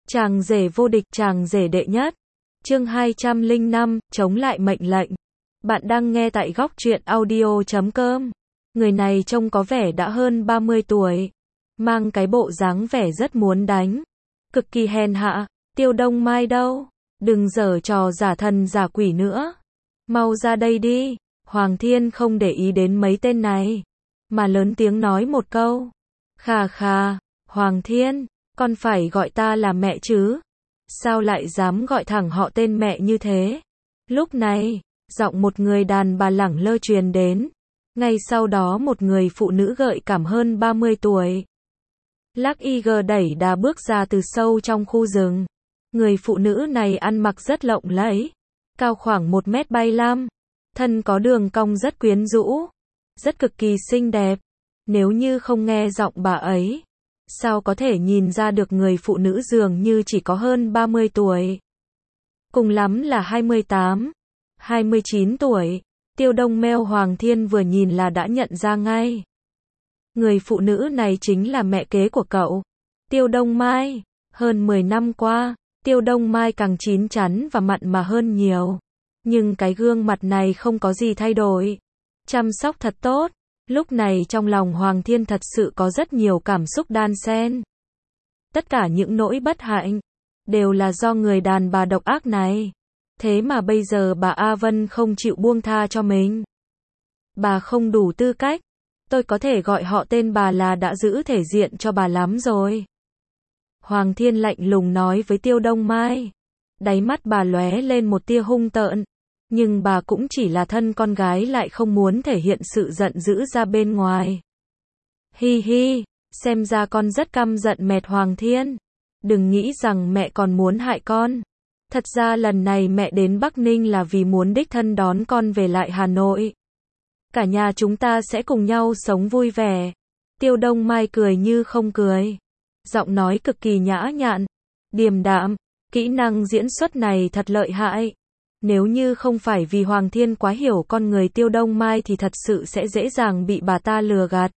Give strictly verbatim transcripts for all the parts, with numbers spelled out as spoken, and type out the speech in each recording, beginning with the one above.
Chàng rể vô địch, chàng rể đệ nhất. Chương hai trăm lẻ năm, chống lại mệnh lệnh. Bạn đang nghe tại góc truyện audio chấm com. Người này trông có vẻ đã hơn ba mươi tuổi, mang cái bộ dáng vẻ rất muốn đánh, cực kỳ hèn hạ. Tiêu Đông Mai đâu? Đừng giở trò giả thần giả quỷ nữa. Mau ra đây đi. Hoàng Thiên không để ý đến mấy tên này, mà lớn tiếng nói một câu. Khà khà, Hoàng Thiên, con phải gọi ta là mẹ chứ? Sao lại dám gọi thẳng họ tên mẹ như thế? Lúc này, giọng một người đàn bà lẳng lơ truyền đến. Ngay sau đó một người phụ nữ gợi cảm hơn ba mươi tuổi. Lắc y gờ đẩy đà bước ra từ sâu trong khu rừng. Người phụ nữ này ăn mặc rất lộng lẫy, cao khoảng một mét bảy mươi lăm, thân có đường cong rất quyến rũ, rất cực kỳ xinh đẹp. Nếu như không nghe giọng bà ấy, sao có thể nhìn ra được người phụ nữ dường như chỉ có hơn ba mươi tuổi. Cùng lắm là hai mươi tám, hai mươi chín tuổi. Tiêu Đông Meo Hoàng Thiên vừa nhìn là đã nhận ra ngay. Người phụ nữ này chính là mẹ kế của cậu, Tiêu Đông Mai. Hơn mười năm qua, Tiêu Đông Mai càng chín chắn và mặn mà hơn nhiều. Nhưng cái gương mặt này không có gì thay đổi. Chăm sóc thật tốt. Lúc này trong lòng Hoàng Thiên thật sự có rất nhiều cảm xúc đan xen. Tất cả những nỗi bất hạnh đều là do người đàn bà độc ác này. Thế mà bây giờ bà A Vân không chịu buông tha cho mình. Bà không đủ tư cách. Tôi có thể gọi họ tên bà là đã giữ thể diện cho bà lắm rồi. Hoàng Thiên lạnh lùng nói với Tiêu Đông Mai. Đáy mắt bà lóe lên một tia hung tợn. Nhưng bà cũng chỉ là thân con gái, lại không muốn thể hiện sự giận dữ ra bên ngoài. Hi hi, xem ra con rất căm giận mẹ. Hoàng Thiên, đừng nghĩ rằng mẹ còn muốn hại con. Thật ra lần này mẹ đến Bắc Ninh là vì muốn đích thân đón con về lại Hà Nội. Cả nhà chúng ta sẽ cùng nhau sống vui vẻ. Tiêu Đông Mai cười như không cười. Giọng nói cực kỳ nhã nhặn, điềm đạm. Kỹ năng diễn xuất này thật lợi hại. Nếu như không phải vì Hoàng Thiên quá hiểu con người Tiêu Đông Mai thì thật sự sẽ dễ dàng bị bà ta lừa gạt.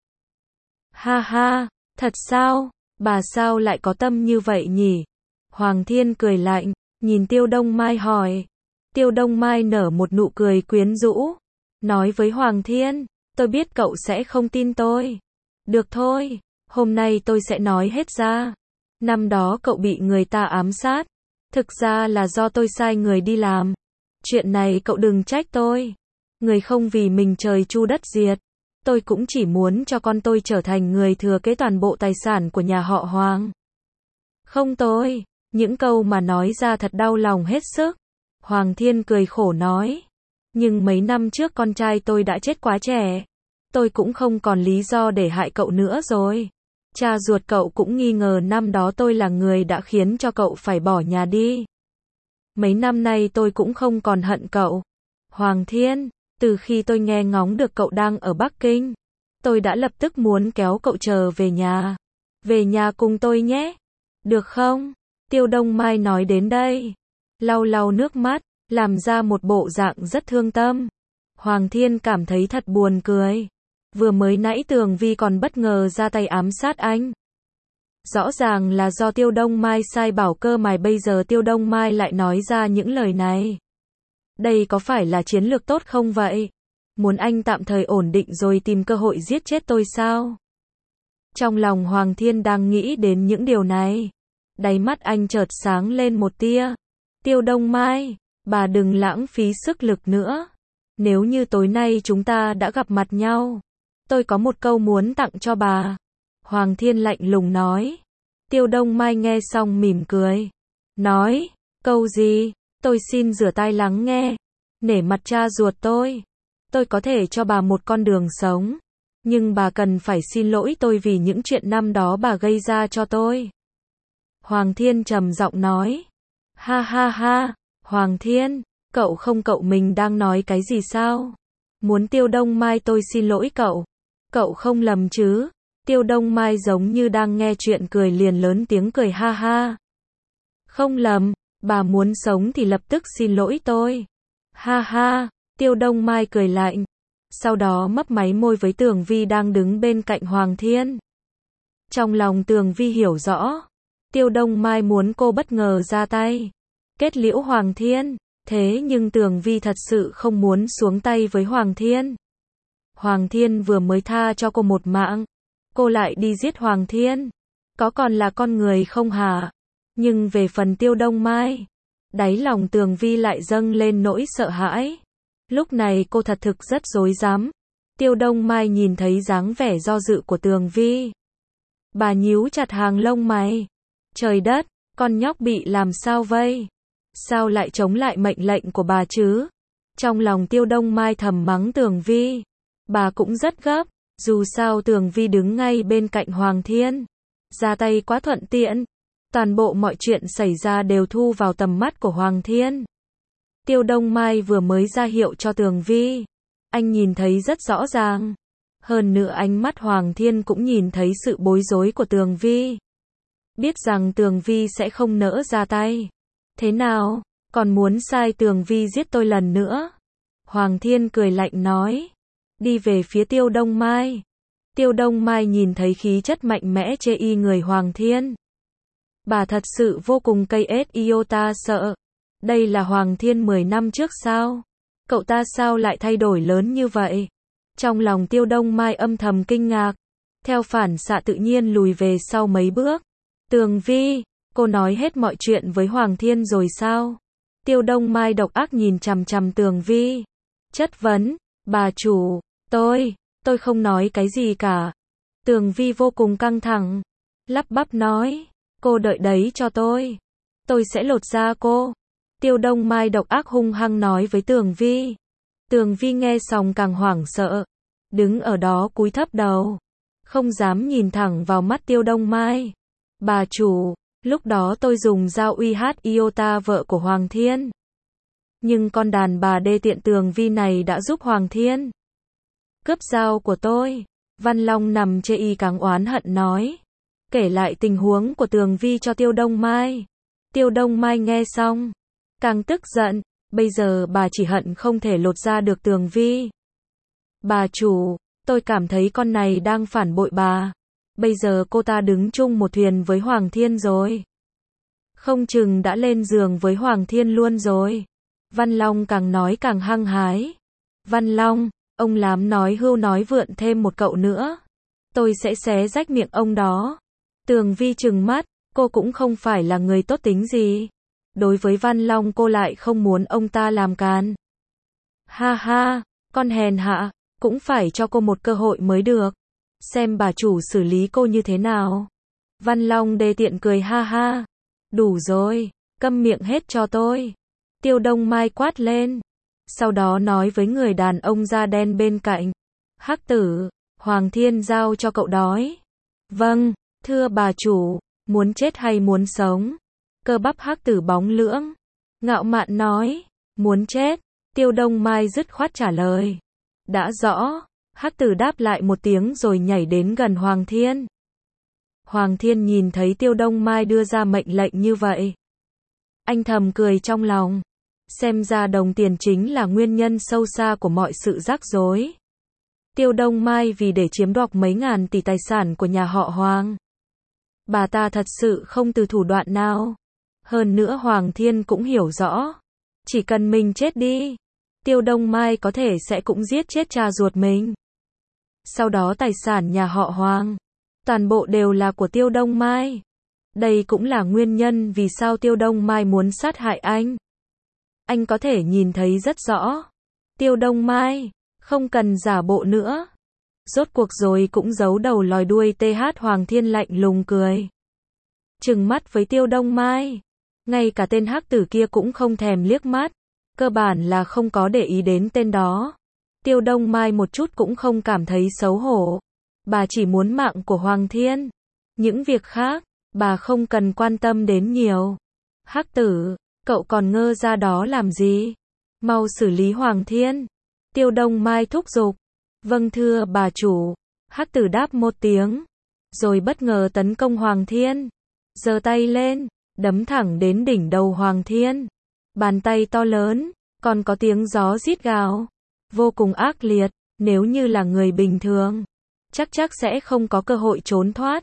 Ha ha, thật sao? Bà sao lại có tâm như vậy nhỉ? Hoàng Thiên cười lạnh, nhìn Tiêu Đông Mai hỏi. Tiêu Đông Mai nở một nụ cười quyến rũ, nói với Hoàng Thiên, tôi biết cậu sẽ không tin tôi. Được thôi, hôm nay tôi sẽ nói hết ra. Năm đó cậu bị người ta ám sát, thực ra là do tôi sai người đi làm. Chuyện này cậu đừng trách tôi. Người không vì mình trời chu đất diệt. Tôi cũng chỉ muốn cho con tôi trở thành người thừa kế toàn bộ tài sản của nhà họ Hoàng. Không tôi. Những câu mà nói ra thật đau lòng hết sức. Hoàng Thiên cười khổ nói. Nhưng mấy năm trước con trai tôi đã chết quá trẻ. Tôi cũng không còn lý do để hại cậu nữa rồi. Cha ruột cậu cũng nghi ngờ năm đó tôi là người đã khiến cho cậu phải bỏ nhà đi. Mấy năm nay tôi cũng không còn hận cậu. Hoàng Thiên, từ khi tôi nghe ngóng được cậu đang ở Bắc Kinh, tôi đã lập tức muốn kéo cậu trở về nhà. Về nhà cùng tôi nhé. Được không? Tiêu Đông Mai nói đến đây, lau lau nước mắt, làm ra một bộ dạng rất thương tâm. Hoàng Thiên cảm thấy thật buồn cười. Vừa mới nãy Tường Vi còn bất ngờ ra tay ám sát anh. Rõ ràng là do Tiêu Đông Mai sai bảo, cơ mà bây giờ Tiêu Đông Mai lại nói ra những lời này. Đây có phải là chiến lược tốt không vậy? Muốn anh tạm thời ổn định rồi tìm cơ hội giết chết tôi sao? Trong lòng Hoàng Thiên đang nghĩ đến những điều này. Đáy mắt anh chợt sáng lên một tia. Tiêu Đông Mai, bà đừng lãng phí sức lực nữa. Nếu như tối nay chúng ta đã gặp mặt nhau, tôi có một câu muốn tặng cho bà. Hoàng Thiên lạnh lùng nói. Tiêu Đông Mai nghe xong mỉm cười. Nói, câu gì? Tôi xin rửa tai lắng nghe. Nể mặt cha ruột tôi, tôi có thể cho bà một con đường sống. Nhưng bà cần phải xin lỗi tôi vì những chuyện năm đó bà gây ra cho tôi. Hoàng Thiên trầm giọng nói. Ha ha ha, Hoàng Thiên, cậu không cậu mình đang nói cái gì sao? Muốn Tiêu Đông Mai tôi xin lỗi cậu? Cậu không lầm chứ? Tiêu Đông Mai giống như đang nghe chuyện cười liền lớn tiếng cười ha ha. Không lầm, bà muốn sống thì lập tức xin lỗi tôi. Ha ha, Tiêu Đông Mai cười lạnh. Sau đó mấp máy môi với Tường Vi đang đứng bên cạnh Hoàng Thiên. Trong lòng Tường Vi hiểu rõ, Tiêu Đông Mai muốn cô bất ngờ ra tay, kết liễu Hoàng Thiên, thế nhưng Tường Vi thật sự không muốn xuống tay với Hoàng Thiên. Hoàng Thiên vừa mới tha cho cô một mạng, cô lại đi giết Hoàng Thiên, có còn là con người không hả? Nhưng về phần Tiêu Đông Mai, đáy lòng Tường Vi lại dâng lên nỗi sợ hãi. Lúc này cô thật thực rất rối rắm. Tiêu Đông Mai nhìn thấy dáng vẻ do dự của Tường Vi, bà nhíu chặt hàng lông mày. Trời đất, con nhóc bị làm sao vây? Sao lại chống lại mệnh lệnh của bà chứ? Trong lòng Tiêu Đông Mai thầm mắng Tường Vi. Bà cũng rất gấp, dù sao Tường Vi đứng ngay bên cạnh Hoàng Thiên, ra tay quá thuận tiện. Toàn bộ mọi chuyện xảy ra đều thu vào tầm mắt của Hoàng Thiên. Tiêu Đông Mai vừa mới ra hiệu cho Tường Vi, anh nhìn thấy rất rõ ràng. Hơn nữa ánh mắt Hoàng Thiên cũng nhìn thấy sự bối rối của Tường Vi. Biết rằng Tường Vi sẽ không nỡ ra tay. Thế nào, còn muốn sai Tường Vi giết tôi lần nữa? Hoàng Thiên cười lạnh nói. Đi về phía Tiêu Đông Mai. Tiêu Đông Mai nhìn thấy khí chất mạnh mẽ chê y người Hoàng Thiên. Bà thật sự vô cùng cây ết iota sợ. Đây là Hoàng Thiên mười năm trước sao? Cậu ta sao lại thay đổi lớn như vậy? Trong lòng Tiêu Đông Mai âm thầm kinh ngạc. Theo phản xạ tự nhiên lùi về sau mấy bước. Tường Vi, cô nói hết mọi chuyện với Hoàng Thiên rồi sao? Tiêu Đông Mai độc ác nhìn chằm chằm Tường Vi. Chất vấn, bà chủ, tôi, tôi không nói cái gì cả. Tường Vi vô cùng căng thẳng. Lắp bắp nói, cô đợi đấy cho tôi. Tôi sẽ lột da cô. Tiêu Đông Mai độc ác hung hăng nói với Tường Vi. Tường Vi nghe xong càng hoảng sợ. Đứng ở đó cúi thấp đầu. Không dám nhìn thẳng vào mắt Tiêu Đông Mai. Bà chủ, lúc đó tôi dùng dao uy hát iota vợ của Hoàng Thiên. Nhưng con đàn bà đê tiện Tường Vi này đã giúp Hoàng Thiên cướp dao của tôi. Văn Long nằm chê y càng oán hận nói. Kể lại tình huống của Tường Vi cho Tiêu Đông Mai. Tiêu Đông Mai nghe xong, càng tức giận. Bây giờ bà chỉ hận không thể lột ra được Tường Vi. Bà chủ, tôi cảm thấy con này đang phản bội bà. Bây giờ cô ta đứng chung một thuyền với Hoàng Thiên rồi. Không chừng đã lên giường với Hoàng Thiên luôn rồi. Văn Long càng nói càng hăng hái. Văn Long, ông lắm nói hưu nói vượn thêm một cậu nữa. Tôi sẽ xé rách miệng ông đó. Tường Vi trừng mắt, cô cũng không phải là người tốt tính gì. Đối với Văn Long cô lại không muốn ông ta làm càn. Ha ha, con hèn hạ, cũng phải cho cô một cơ hội mới được. Xem bà chủ xử lý cô như thế nào. Văn Long đê tiện cười ha ha. Đủ rồi, câm miệng hết cho tôi. Tiêu Đông Mai quát lên. Sau đó nói với người đàn ông da đen bên cạnh. Hắc tử, Hoàng Thiên giao cho cậu đói. Vâng, thưa bà chủ, muốn chết hay muốn sống? Cơ bắp hắc tử bóng lưỡng, ngạo mạn nói. Muốn chết. Tiêu Đông Mai dứt khoát trả lời. Đã rõ. Hắc tử đáp lại một tiếng rồi nhảy đến gần Hoàng Thiên. Hoàng Thiên nhìn thấy Tiêu Đông Mai đưa ra mệnh lệnh như vậy. Anh thầm cười trong lòng. Xem ra đồng tiền chính là nguyên nhân sâu xa của mọi sự rắc rối. Tiêu Đông Mai vì để chiếm đoạt mấy ngàn tỷ tài sản của nhà họ Hoàng. Bà ta thật sự không từ thủ đoạn nào. Hơn nữa Hoàng Thiên cũng hiểu rõ. Chỉ cần mình chết đi, Tiêu Đông Mai có thể sẽ cũng giết chết cha ruột mình. Sau đó tài sản nhà họ Hoàng, toàn bộ đều là của Tiêu Đông Mai. Đây cũng là nguyên nhân vì sao Tiêu Đông Mai muốn sát hại anh. Anh có thể nhìn thấy rất rõ. Tiêu Đông Mai, không cần giả bộ nữa. Rốt cuộc rồi cũng giấu đầu lòi đuôi th Hoàng Thiên lạnh lùng cười. Trừng mắt với Tiêu Đông Mai. Ngay cả tên hắc tử kia cũng không thèm liếc mắt. Cơ bản là không có để ý đến tên đó. Tiêu Đông Mai một chút cũng không cảm thấy xấu hổ. Bà chỉ muốn mạng của Hoàng Thiên. Những việc khác, bà không cần quan tâm đến nhiều. Hắc tử, cậu còn ngơ ra đó làm gì? Mau xử lý Hoàng Thiên. Tiêu Đông Mai thúc giục. Vâng thưa bà chủ. Hắc tử đáp một tiếng. Rồi bất ngờ tấn công Hoàng Thiên. Giơ tay lên, đấm thẳng đến đỉnh đầu Hoàng Thiên. Bàn tay to lớn, còn có tiếng gió rít gào. Vô cùng ác liệt, nếu như là người bình thường, chắc chắc sẽ không có cơ hội trốn thoát.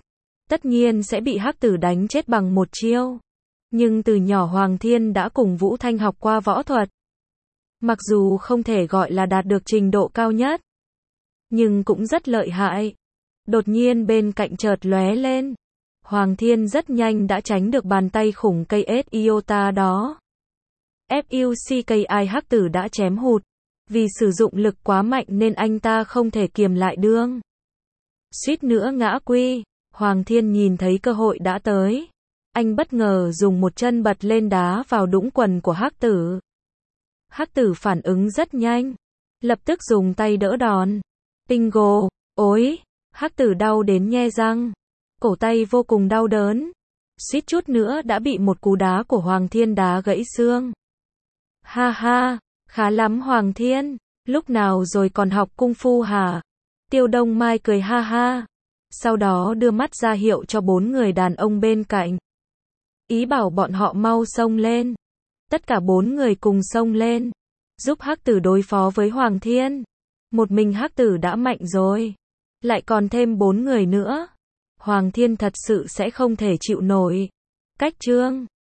tất nhiên sẽ bị Hắc Tử đánh chết bằng một chiêu. Nhưng từ nhỏ Hoàng Thiên đã cùng Vũ Thanh học qua võ thuật. Mặc dù không thể gọi là đạt được trình độ cao nhất, nhưng cũng rất lợi hại. Đột nhiên bên cạnh chợt lóe lên. Hoàng Thiên rất nhanh đã tránh được bàn tay khủng cây ét Iota đó. Fucki Hắc Tử đã chém hụt. Vì sử dụng lực quá mạnh nên anh ta không thể kiềm lại đương. Suýt nữa ngã quy. Hoàng Thiên nhìn thấy cơ hội đã tới. Anh bất ngờ dùng một chân bật lên đá vào đũng quần của Hắc Tử. Hắc Tử phản ứng rất nhanh. Lập tức dùng tay đỡ đòn. Bingo! Ối! Hắc Tử đau đến nhe răng. Cổ tay vô cùng đau đớn. Suýt chút nữa đã bị một cú đá của Hoàng Thiên đá gãy xương. Ha ha! Khá lắm Hoàng Thiên! Lúc nào rồi còn học cung phu hả? Tiêu Đông Mai cười ha ha. Sau đó đưa mắt ra hiệu cho bốn người đàn ông bên cạnh. Ý bảo bọn họ mau xông lên. Tất cả bốn người cùng xông lên. Giúp Hắc Tử đối phó với Hoàng Thiên. Một mình Hắc Tử đã mạnh rồi. Lại còn thêm bốn người nữa. Hoàng Thiên thật sự sẽ không thể chịu nổi. Cách chương